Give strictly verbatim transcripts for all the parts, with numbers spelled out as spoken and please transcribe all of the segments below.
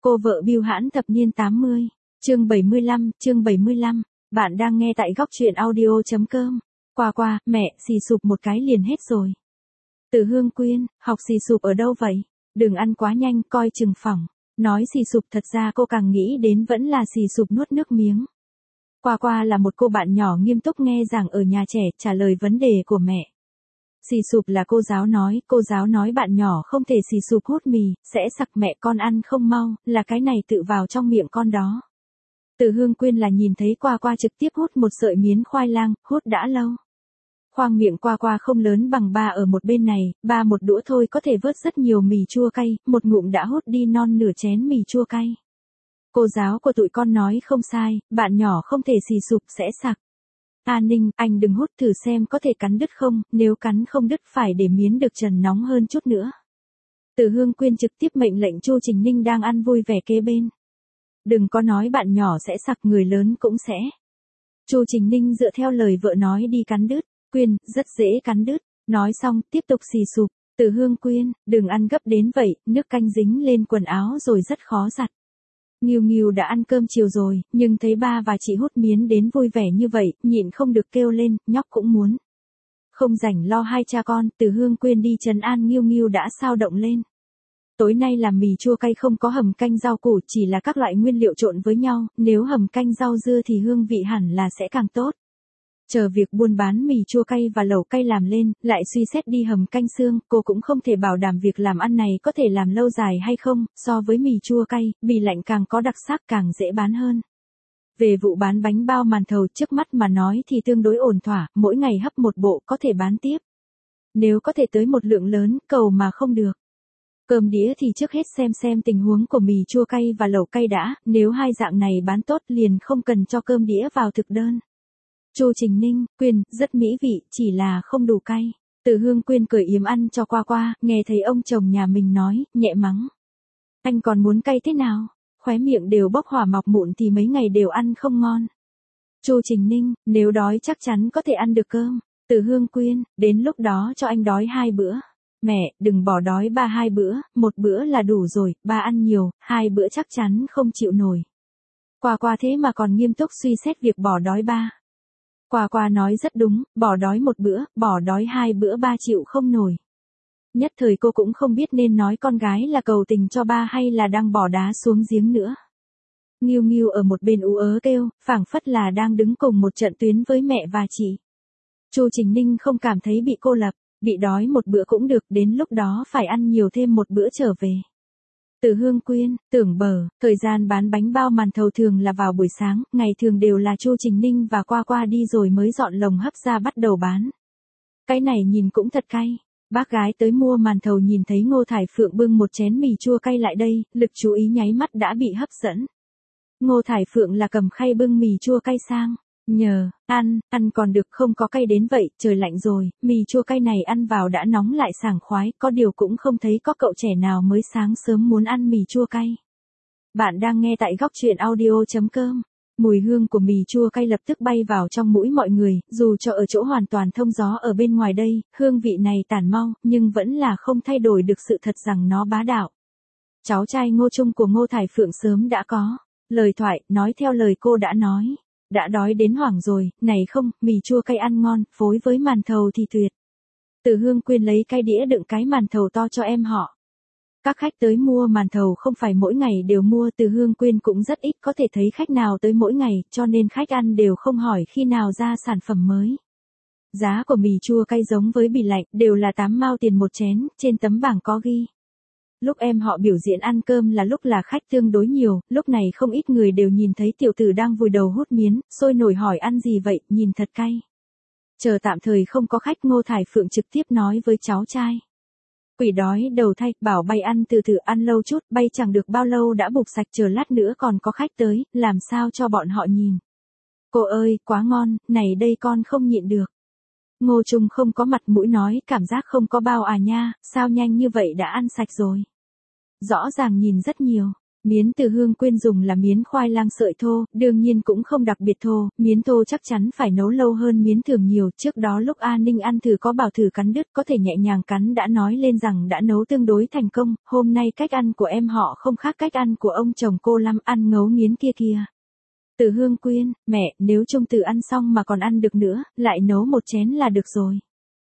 Cô vợ bưu hãn thập niên tám mươi. Chương bảy mươi lăm, chương bảy mươi lăm. Bạn đang nghe tại góc truyện audio chấm com. Qua qua, mẹ, xì sụp một cái liền hết rồi. Từ Hương Quyên, học xì sụp ở đâu vậy? Đừng ăn quá nhanh, coi chừng phỏng. Nói xì sụp thật ra cô càng nghĩ đến vẫn là xì sụp nuốt nước miếng. Qua qua là một cô bạn nhỏ nghiêm túc nghe giảng ở nhà trẻ, trả lời vấn đề của mẹ. Xì sụp là cô giáo nói, cô giáo nói bạn nhỏ không thể xì sụp hút mì, sẽ sặc mẹ con ăn không mau, là cái này tự vào trong miệng con đó. Từ Hương Quyên là nhìn thấy Qua Qua trực tiếp hút một sợi miến khoai lang, hút đã lâu. Khoang miệng Qua Qua không lớn bằng ba ở một bên này, ba một đũa thôi có thể vớt rất nhiều mì chua cay, một ngụm đã hút đi non nửa chén mì chua cay. Cô giáo của tụi con nói không sai, bạn nhỏ không thể xì sụp sẽ sặc. A Ninh, anh đừng hút thử xem có thể cắn đứt không, nếu cắn không đứt phải để miến được trần nóng hơn chút nữa. Từ Hương Quyên trực tiếp mệnh lệnh Chu Trình Ninh đang ăn vui vẻ kế bên. Đừng có nói bạn nhỏ sẽ sặc, người lớn cũng sẽ. Chu Trình Ninh dựa theo lời vợ nói đi cắn đứt. Quyên, rất dễ cắn đứt. Nói xong, tiếp tục xì sụp. Từ Hương Quyên, đừng ăn gấp đến vậy, nước canh dính lên quần áo rồi rất khó giặt. Nghiêu Nghiêu đã ăn cơm chiều rồi, nhưng thấy ba và chị hút miến đến vui vẻ như vậy, nhịn không được kêu lên, nhóc cũng muốn. Không rảnh lo hai cha con, Từ Hương Quyên đi trấn an Nghiêu Nghiêu đã xao động lên. Tối nay làm mì chua cay không có hầm canh rau củ, chỉ là các loại nguyên liệu trộn với nhau, nếu hầm canh rau dưa thì hương vị hẳn là sẽ càng tốt. Chờ việc buôn bán mì chua cay và lẩu cay làm lên, lại suy xét đi hầm canh xương, cô cũng không thể bảo đảm việc làm ăn này có thể làm lâu dài hay không, so với mì chua cay, bì lạnh càng có đặc sắc càng dễ bán hơn. Về vụ bán bánh bao màn thầu trước mắt mà nói thì tương đối ổn thỏa, mỗi ngày hấp một bộ có thể bán tiếp. Nếu có thể tới một lượng lớn, cầu mà không được. Cơm đĩa thì trước hết xem xem tình huống của mì chua cay và lẩu cay đã, nếu hai dạng này bán tốt liền không cần cho cơm đĩa vào thực đơn. Chu Trình Ninh, Quyên, rất mỹ vị, chỉ là không đủ cay. Từ Hương Quyên cười yếm ăn cho Qua Qua, nghe thấy ông chồng nhà mình nói, nhẹ mắng. Anh còn muốn cay thế nào? Khóe miệng đều bốc hỏa mọc mụn thì mấy ngày đều ăn không ngon. Chu Trình Ninh, nếu đói chắc chắn có thể ăn được cơm. Từ Hương Quyên, đến lúc đó cho anh đói hai bữa. Mẹ, đừng bỏ đói ba hai bữa, một bữa là đủ rồi, ba ăn nhiều, hai bữa chắc chắn không chịu nổi. Qua Qua thế mà còn nghiêm túc suy xét việc bỏ đói ba. Qua Qua nói rất đúng, bỏ đói một bữa, bỏ đói hai bữa ba chịu không nổi. Nhất thời cô cũng không biết nên nói con gái là cầu tình cho ba hay là đang bỏ đá xuống giếng nữa. Nghiêu Nghiêu ở một bên ú ớ kêu, phảng phất là đang đứng cùng một trận tuyến với mẹ và chị. Chu Trình Ninh không cảm thấy bị cô lập, bị đói một bữa cũng được, đến lúc đó phải ăn nhiều thêm một bữa trở về. Từ Hương Quyên, Tưởng Bờ, thời gian bán bánh bao màn thầu thường là vào buổi sáng, ngày thường đều là Chu Trình Ninh và Qua Qua đi rồi mới dọn lồng hấp ra bắt đầu bán. Cái này nhìn cũng thật cay. Bác gái tới mua màn thầu nhìn thấy Ngô Thải Phượng bưng một chén mì chua cay lại đây, lực chú ý nháy mắt đã bị hấp dẫn. Ngô Thải Phượng là cầm khay bưng mì chua cay sang. Nhờ, ăn, ăn còn được, không có cay đến vậy, trời lạnh rồi, mì chua cay này ăn vào đã nóng lại sảng khoái, có điều cũng không thấy có cậu trẻ nào mới sáng sớm muốn ăn mì chua cay. Bạn đang nghe tại góc truyện audio chấm com. Mùi hương của mì chua cay lập tức bay vào trong mũi mọi người, dù cho ở chỗ hoàn toàn thông gió ở bên ngoài đây, hương vị này tản mau, nhưng vẫn là không thay đổi được sự thật rằng nó bá đạo. Cháu trai Ngô Trung của Ngô Thải Phượng sớm đã có lời thoại, nói theo lời cô đã nói. Đã đói đến hoảng rồi, này không, mì chua cay ăn ngon, phối với màn thầu thì tuyệt. Từ Hương Quyên lấy cái đĩa đựng cái màn thầu to cho em họ. Các khách tới mua màn thầu không phải mỗi ngày đều mua, Từ Hương Quyên cũng rất ít có thể thấy khách nào tới mỗi ngày, cho nên khách ăn đều không hỏi khi nào ra sản phẩm mới. Giá của mì chua cay giống với bì lạnh, đều là tám mao tiền một chén, trên tấm bảng có ghi. Lúc em họ biểu diễn ăn cơm là lúc là khách tương đối nhiều, lúc này không ít người đều nhìn thấy tiểu tử đang vùi đầu hút miến, sôi nổi hỏi ăn gì vậy, nhìn thật cay. Chờ tạm thời không có khách, Ngô Thải Phượng trực tiếp nói với cháu trai. Quỷ đói đầu thay, bảo bay ăn từ từ, ăn lâu chút, bay chẳng được bao lâu đã bục sạch, chờ lát nữa còn có khách tới, làm sao cho bọn họ nhìn. Cô ơi, quá ngon, này đây con không nhịn được. Ngô Trung không có mặt mũi nói, cảm giác không có bao à nha, sao nhanh như vậy đã ăn sạch rồi. Rõ ràng nhìn rất nhiều. Miến Từ Hương Quyên dùng là miến khoai lang sợi thô, đương nhiên cũng không đặc biệt thô, miến thô chắc chắn phải nấu lâu hơn miến thường nhiều, trước đó lúc A Ninh ăn thử có bảo thử cắn đứt có thể nhẹ nhàng cắn đã nói lên rằng đã nấu tương đối thành công, hôm nay cách ăn của em họ không khác cách ăn của ông chồng cô lắm, ăn ngấu nghiến kia kìa. Từ Hương Quyên, mẹ, nếu Trung Từ ăn xong mà còn ăn được nữa, lại nấu một chén là được rồi.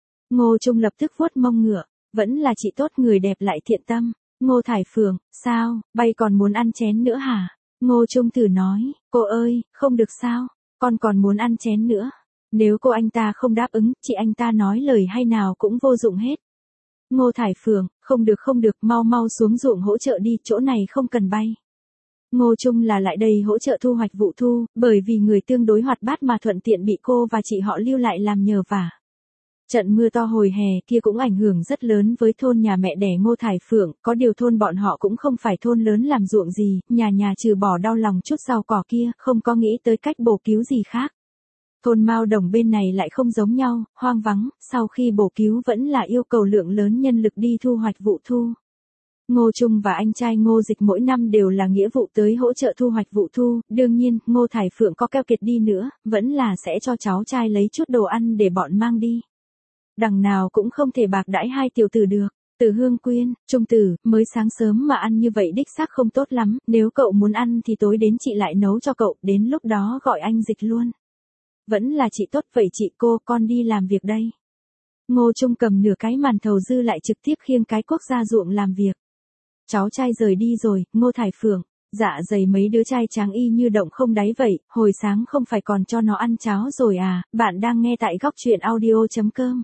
Ngô Trung lập tức vuốt mông ngựa, vẫn là chị tốt người đẹp lại thiện tâm. Ngô Thải Phượng, sao, bay còn muốn ăn chén nữa hả? Ngô Trung thử nói, cô ơi, không được sao, con còn muốn ăn chén nữa. Nếu cô anh ta không đáp ứng, chị anh ta nói lời hay nào cũng vô dụng hết. Ngô Thải Phượng, không được không được, mau mau xuống ruộng hỗ trợ đi, chỗ này không cần bay. Ngô Trung là lại đây hỗ trợ thu hoạch vụ thu, bởi vì người tương đối hoạt bát mà thuận tiện bị cô và chị họ lưu lại làm nhờ vả. Trận mưa to hồi hè kia cũng ảnh hưởng rất lớn với thôn nhà mẹ đẻ Ngô Thải Phượng, có điều thôn bọn họ cũng không phải thôn lớn làm ruộng gì, nhà nhà trừ bỏ đau lòng chút rau cỏ kia, không có nghĩ tới cách bổ cứu gì khác. Thôn Mao Đồng bên này lại không giống nhau, hoang vắng, sau khi bổ cứu vẫn là yêu cầu lượng lớn nhân lực đi thu hoạch vụ thu. Ngô Trung và anh trai Ngô Dịch mỗi năm đều là nghĩa vụ tới hỗ trợ thu hoạch vụ thu, đương nhiên, Ngô Thải Phượng có keo kiệt đi nữa, vẫn là sẽ cho cháu trai lấy chút đồ ăn để bọn mang đi. Đằng nào cũng không thể bạc đãi hai tiểu tử được. Từ Hương Quyên, Trung Tử, mới sáng sớm mà ăn như vậy đích xác không tốt lắm, nếu cậu muốn ăn thì tối đến chị lại nấu cho cậu, đến lúc đó gọi anh Dịch luôn. Vẫn là chị tốt vậy chị cô, con đi làm việc đây. Ngô Trung cầm nửa cái màn thầu dư lại trực tiếp khiêng cái cuốc ra ruộng làm việc. Cháu trai rời đi rồi, Ngô Thải Phượng, dạ dày mấy đứa trai tráng y như động không đáy vậy, hồi sáng không phải còn cho nó ăn cháo rồi à, bạn đang nghe tại góc truyện audio chấm com.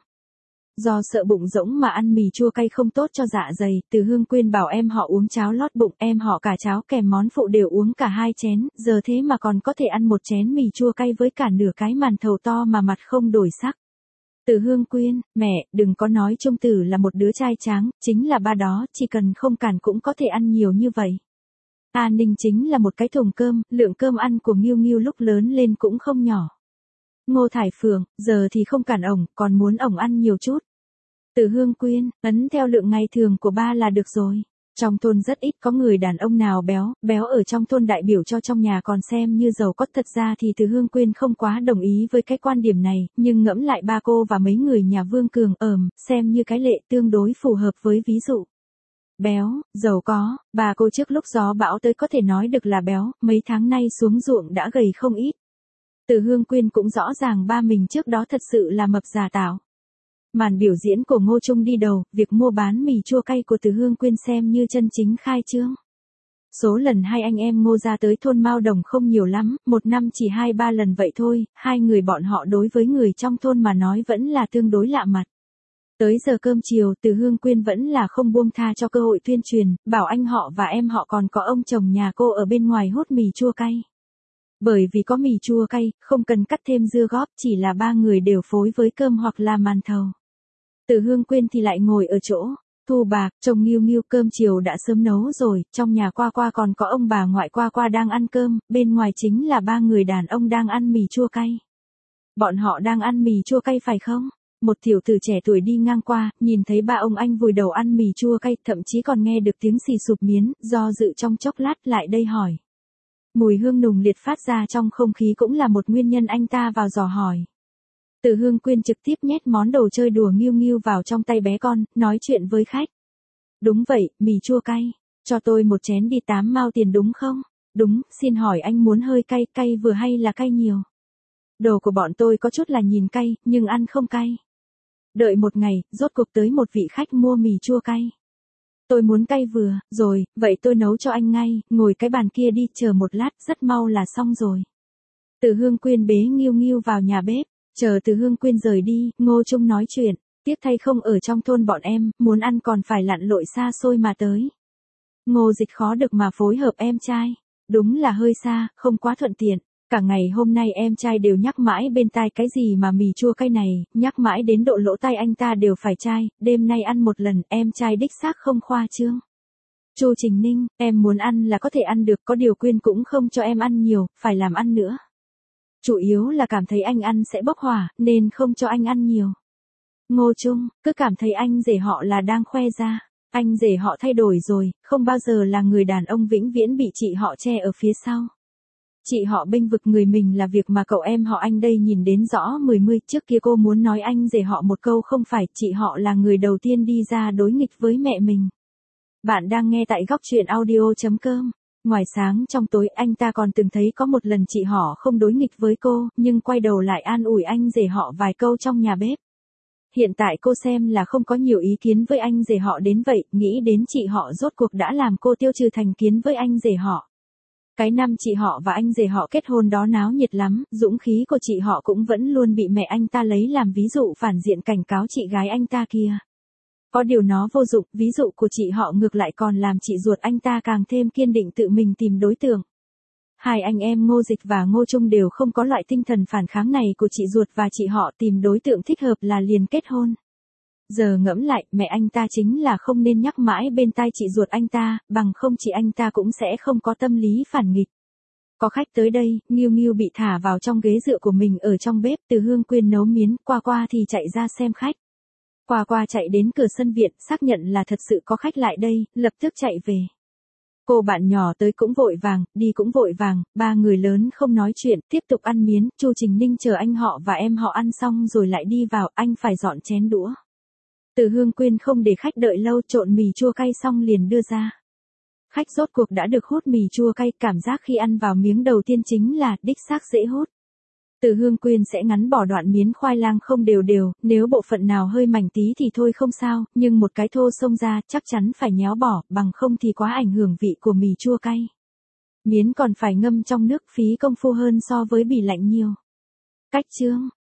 Do sợ bụng rỗng mà ăn mì chua cay không tốt cho dạ dày, Từ Hương Quyên bảo em họ uống cháo lót bụng, em họ cả cháo kèm món phụ đều uống cả hai chén, giờ thế mà còn có thể ăn một chén mì chua cay với cả nửa cái màn thầu to mà mặt không đổi sắc. Từ Hương Quyên, mẹ, đừng có nói Trung Tử là một đứa trai tráng, chính là ba đó, chỉ cần không cản cũng có thể ăn nhiều như vậy. A Ninh chính là một cái thùng cơm, lượng cơm ăn của Nghiêu Nghiêu lúc lớn lên cũng không nhỏ. Ngô Thải Phượng, giờ thì không cản ổng, còn muốn ổng ăn nhiều chút. Từ Hương Quyên, ấn theo lượng ngày thường của ba là được rồi. Trong thôn rất ít có người đàn ông nào béo, béo ở trong thôn đại biểu cho trong nhà còn xem như giàu có, thật ra thì Từ Hương Quyên không quá đồng ý với cái quan điểm này, nhưng ngẫm lại ba cô và mấy người nhà Vương Cường ờm, xem như cái lệ tương đối phù hợp với ví dụ. Béo, giàu có, bà cô trước lúc gió bão tới có thể nói được là béo, mấy tháng nay xuống ruộng đã gầy không ít. Từ Hương Quyên cũng rõ ràng ba mình trước đó thật sự là mập giả tạo. Màn biểu diễn của Ngô Trung đi đầu, việc mua bán mì chua cay của Từ Hương Quyên xem như chân chính khai trương. Số lần hai anh em Ngô ra tới thôn Mao Đồng không nhiều lắm, một năm chỉ hai ba lần vậy thôi, hai người bọn họ đối với người trong thôn mà nói vẫn là tương đối lạ mặt. Tới giờ cơm chiều, Từ Hương Quyên vẫn là không buông tha cho cơ hội tuyên truyền, bảo anh họ và em họ còn có ông chồng nhà cô ở bên ngoài hút mì chua cay. Bởi vì có mì chua cay, không cần cắt thêm dưa góp, chỉ là ba người đều phối với cơm hoặc là màn thầu. Từ Hương Quyên thì lại ngồi ở chỗ, thu bạc, chồng Nghiêu Nghiêu cơm chiều đã sớm nấu rồi, trong nhà Qua Qua còn có ông bà ngoại Qua Qua đang ăn cơm, bên ngoài chính là ba người đàn ông đang ăn mì chua cay. Bọn họ đang ăn mì chua cay phải không? Một tiểu tử trẻ tuổi đi ngang qua, nhìn thấy ba ông anh vùi đầu ăn mì chua cay, thậm chí còn nghe được tiếng xì sụp miến, do dự trong chốc lát lại đây hỏi. Mùi hương nùng liệt phát ra trong không khí cũng là một nguyên nhân anh ta vào dò hỏi. Từ Hương Quyên trực tiếp nhét món đồ chơi đùa Nghiêu Nghiêu vào trong tay bé con, nói chuyện với khách. Đúng vậy, mì chua cay. Cho tôi một chén đi tám mao tiền đúng không? Đúng, xin hỏi anh muốn hơi cay, cay vừa hay là cay nhiều? Đồ của bọn tôi có chút là nhìn cay, nhưng ăn không cay. Đợi một ngày, rốt cuộc tới một vị khách mua mì chua cay. Tôi muốn cay vừa, rồi, vậy tôi nấu cho anh ngay, ngồi cái bàn kia đi, chờ một lát, rất mau là xong rồi. Từ Hương Quyên bế Nghiêu Nghiêu vào nhà bếp, chờ Từ Hương Quyên rời đi, Ngô Trung nói chuyện, tiếc thay không ở trong thôn bọn em, muốn ăn còn phải lặn lội xa xôi mà tới. Ngô Dịch khó được mà phối hợp em trai, đúng là hơi xa, không quá thuận tiện. Cả ngày hôm nay em trai đều nhắc mãi bên tai cái gì mà mì chua cay này, nhắc mãi đến độ lỗ tai anh ta đều phải chai, đêm nay ăn một lần, em trai đích xác không khoa trương. Chu Trình Ninh, em muốn ăn là có thể ăn được, có điều Quyên cũng không cho em ăn nhiều, phải làm ăn nữa. Chủ yếu là cảm thấy anh ăn sẽ bốc hỏa, nên không cho anh ăn nhiều. Ngô Trung, cứ cảm thấy anh rể họ là đang khoe ra. Anh rể họ thay đổi rồi, không bao giờ là người đàn ông vĩnh viễn bị chị họ che ở phía sau. Chị họ bênh vực người mình là việc mà cậu em họ anh đây nhìn đến rõ mười mươi. Trước kia cô muốn nói anh rể họ một câu không phải, chị họ là người đầu tiên đi ra đối nghịch với mẹ mình. Bạn đang nghe tại góc truyện audio.com. Ngoài sáng trong tối anh ta còn từng thấy có một lần chị họ không đối nghịch với cô, nhưng quay đầu lại an ủi anh rể họ vài câu trong nhà bếp. Hiện tại cô xem là không có nhiều ý kiến với anh rể họ đến vậy, nghĩ đến chị họ rốt cuộc đã làm cô tiêu trừ thành kiến với anh rể họ. Cái năm chị họ và anh rể họ kết hôn đó náo nhiệt lắm, dũng khí của chị họ cũng vẫn luôn bị mẹ anh ta lấy làm ví dụ phản diện cảnh cáo chị gái anh ta kia. Có điều nó vô dụng, ví dụ của chị họ ngược lại còn làm chị ruột anh ta càng thêm kiên định tự mình tìm đối tượng. Hai anh em Ngô Dịch và Ngô Trung đều không có loại tinh thần phản kháng này của chị ruột và chị họ, tìm đối tượng thích hợp là liền kết hôn. Giờ ngẫm lại, mẹ anh ta chính là không nên nhắc mãi bên tai chị ruột anh ta, bằng không chị anh ta cũng sẽ không có tâm lý phản nghịch. Có khách tới đây, Nghiêu Nghiêu bị thả vào trong ghế dựa của mình ở trong bếp, Từ Hương Quyên nấu miến, Qua Qua thì chạy ra xem khách. Qua Qua chạy đến cửa sân viện, xác nhận là thật sự có khách lại đây, lập tức chạy về. Cô bạn nhỏ tới cũng vội vàng, đi cũng vội vàng, ba người lớn không nói chuyện, tiếp tục ăn miến, Chu Trình Ninh chờ anh họ và em họ ăn xong rồi lại đi vào, anh phải dọn chén đũa. Từ Hương Quyên không để khách đợi lâu, trộn mì chua cay xong liền đưa ra. Khách rốt cuộc đã được hút mì chua cay, cảm giác khi ăn vào miếng đầu tiên chính là đích xác dễ hút. Từ Hương Quyên sẽ ngắn bỏ đoạn miến khoai lang không đều đều, nếu bộ phận nào hơi mảnh tí thì thôi không sao, nhưng một cái thô xông ra chắc chắn phải nhéo bỏ, bằng không thì quá ảnh hưởng vị của mì chua cay. Miến còn phải ngâm trong nước, phí công phu hơn so với bì lạnh nhiều. Cách chương,